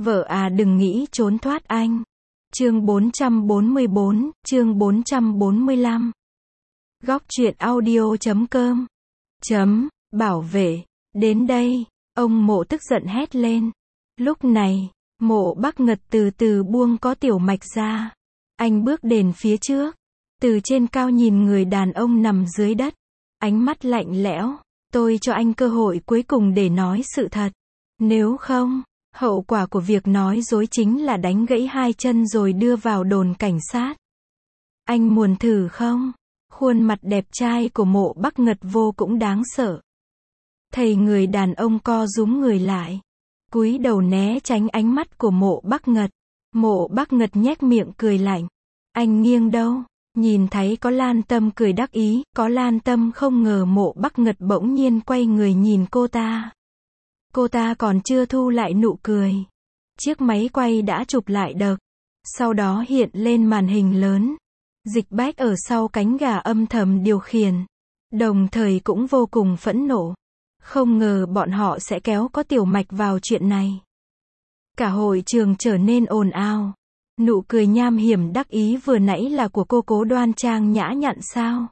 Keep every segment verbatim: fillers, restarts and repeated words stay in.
Vợ à đừng nghĩ trốn thoát anh. Chương bốn trăm bốn mươi bốn, chương bốn trăm bốn mươi lăm. Góc truyện audio chấm com. Chấm, bảo vệ. Đến đây, ông Mộ tức giận hét lên. Lúc này, Mộ Bắc Ngật từ từ buông có tiểu mạch ra. Anh bước đến phía trước. Từ trên cao nhìn người đàn ông nằm dưới đất. Ánh mắt lạnh lẽo. Tôi cho anh cơ hội cuối cùng để nói sự thật. Nếu không, hậu quả của việc nói dối chính là đánh gãy hai chân rồi đưa vào đồn cảnh sát. Anh muốn thử không? Khuôn mặt đẹp trai của Mộ Bắc Ngật vô cũng đáng sợ. Thầy người đàn ông co rúm người lại. Cúi đầu né tránh ánh mắt của Mộ Bắc Ngật. Mộ Bắc Ngật nhếch miệng cười lạnh. Anh nghiêng đâu? Nhìn thấy có Lan Tâm cười đắc ý, có Lan Tâm không ngờ Mộ Bắc Ngật bỗng nhiên quay người nhìn cô ta. Cô ta còn chưa thu lại nụ cười. Chiếc máy quay đã chụp lại được. Sau đó hiện lên màn hình lớn. Dịch Bách ở sau cánh gà âm thầm điều khiển. Đồng thời cũng vô cùng phẫn nộ. Không ngờ bọn họ sẽ kéo có tiểu mạch vào chuyện này. Cả hội trường trở nên ồn ào. Nụ cười nham hiểm đắc ý vừa nãy là của cô Cố đoan trang nhã nhặn sao?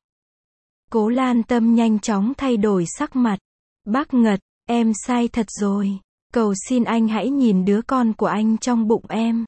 Cố Lan Tâm nhanh chóng thay đổi sắc mặt. Bắc Ngật, em sai thật rồi. Cầu xin anh hãy nhìn đứa con của anh trong bụng em.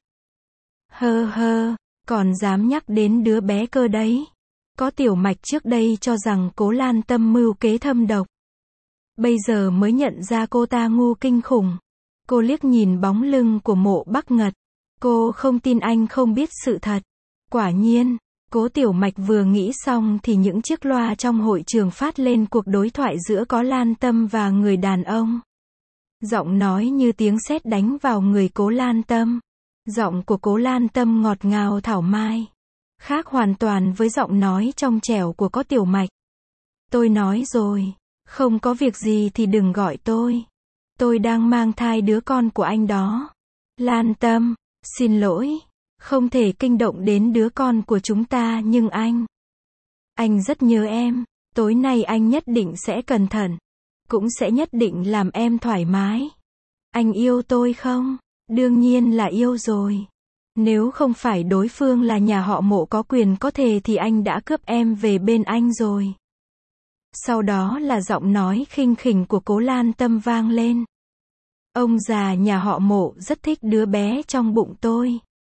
Hơ hơ, còn dám nhắc đến đứa bé cơ đấy. Có tiểu mạch trước đây cho rằng Cố Lan Tâm mưu kế thâm độc. Bây giờ mới nhận ra cô ta ngu kinh khủng. Cô liếc nhìn bóng lưng của Mộ Bắc Ngật. Cô không tin anh không biết sự thật. Quả nhiên, Cố Tiểu Mạch vừa nghĩ xong thì những chiếc loa trong hội trường phát lên cuộc đối thoại giữa Có Lan Tâm và người đàn ông. Giọng nói như tiếng sét đánh vào người Cố Lan Tâm. Giọng của Cố Lan Tâm ngọt ngào thảo mai. Khác hoàn toàn với giọng nói trong trẻo của Có Tiểu Mạch. Tôi nói rồi, không có việc gì thì đừng gọi tôi. Tôi đang mang thai đứa con của anh đó. Lan Tâm, xin lỗi, không thể kinh động đến đứa con của chúng ta nhưng anh. Anh rất nhớ em, tối nay anh nhất định sẽ cẩn thận. Cũng sẽ nhất định làm em thoải mái. Anh yêu tôi không? Đương nhiên là yêu rồi. Nếu không phải đối phương là nhà họ Mộ có quyền có thể thì anh đã cướp em về bên anh rồi. Sau đó là giọng nói khinh khỉnh của Cố Lan Tâm vang lên. Ông già nhà họ Mộ rất thích đứa bé trong bụng tôi.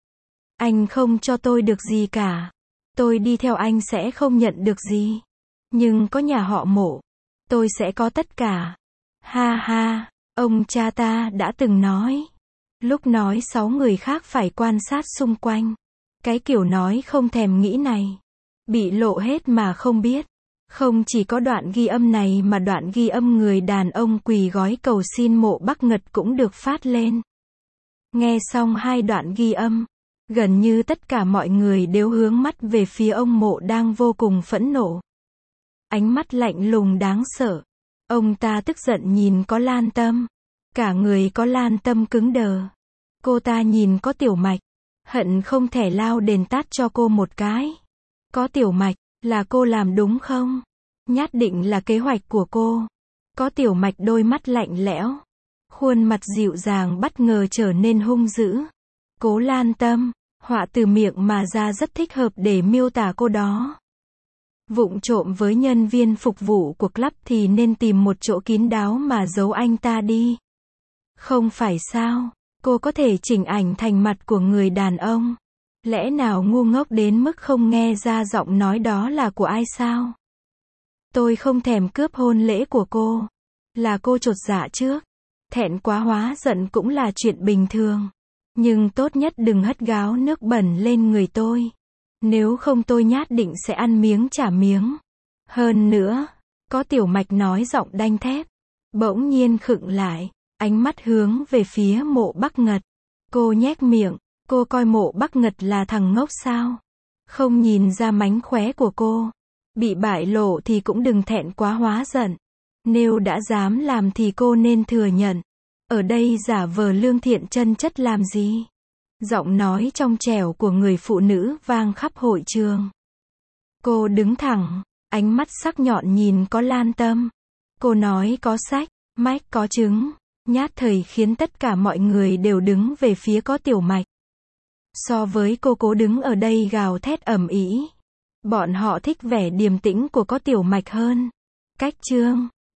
Anh không cho tôi được gì cả. Tôi đi theo anh sẽ không nhận được gì. Nhưng có nhà họ Mộ, tôi sẽ có tất cả. Ha ha, ông cha ta đã từng nói. Lúc nói sáu người khác phải quan sát xung quanh. Cái kiểu nói không thèm nghĩ này. Bị lộ hết mà không biết. Không chỉ có đoạn ghi âm này mà đoạn ghi âm người đàn ông quỳ gói cầu xin Mộ Bắc Ngật cũng được phát lên. Nghe xong hai đoạn ghi âm, gần như tất cả mọi người đều hướng mắt về phía ông Mộ đang vô cùng phẫn nộ. Ánh mắt lạnh lùng đáng sợ. Ông ta tức giận nhìn Có Lan Tâm. Cả người Có Lan Tâm cứng đờ. Cô ta nhìn Có Tiểu Mạch. Hận không thể lao đền tát cho cô một cái. Có Tiểu Mạch, là cô làm đúng không? Nhát định là kế hoạch của cô. Có Tiểu Mạch đôi mắt lạnh lẽo. Khuôn mặt dịu dàng bất ngờ trở nên hung dữ. Cố Lan Tâm, họa từ miệng mà ra rất thích hợp để miêu tả cô đó. Vụng trộm với nhân viên phục vụ của club thì nên tìm một chỗ kín đáo mà giấu anh ta đi. Không phải sao, cô có thể chỉnh ảnh thành mặt của người đàn ông. Lẽ nào ngu ngốc đến mức không nghe ra giọng nói đó là của ai sao? Tôi không thèm cướp hôn lễ của cô. Là cô chột dạ trước. Thẹn quá hóa giận cũng là chuyện bình thường. Nhưng tốt nhất đừng hất gáo nước bẩn lên người tôi. Nếu không tôi nhát định sẽ ăn miếng trả miếng. Hơn nữa, Có Tiểu Mạch nói giọng đanh thép. Bỗng nhiên khựng lại, ánh mắt hướng về phía Mộ Bắc Ngật. Cô nhếch miệng. Cô coi Mộ Bắc Ngật là thằng ngốc sao? Không nhìn ra mánh khóe của cô. Bị bại lộ thì cũng đừng thẹn quá hóa giận. Nếu đã dám làm thì cô nên thừa nhận. Ở đây giả vờ lương thiện chân chất làm gì? Giọng nói trong trẻo của người phụ nữ vang khắp hội trường. Cô đứng thẳng, ánh mắt sắc nhọn nhìn Có Lan Tâm. Cô nói có sách, mách có chứng. Nhát thầy khiến tất cả mọi người đều đứng về phía có tiểu mạch. So với cô cố đứng ở đây gào thét ầm ĩ. Bọn họ thích vẻ điềm tĩnh của có tiểu mạch hơn. Cách chương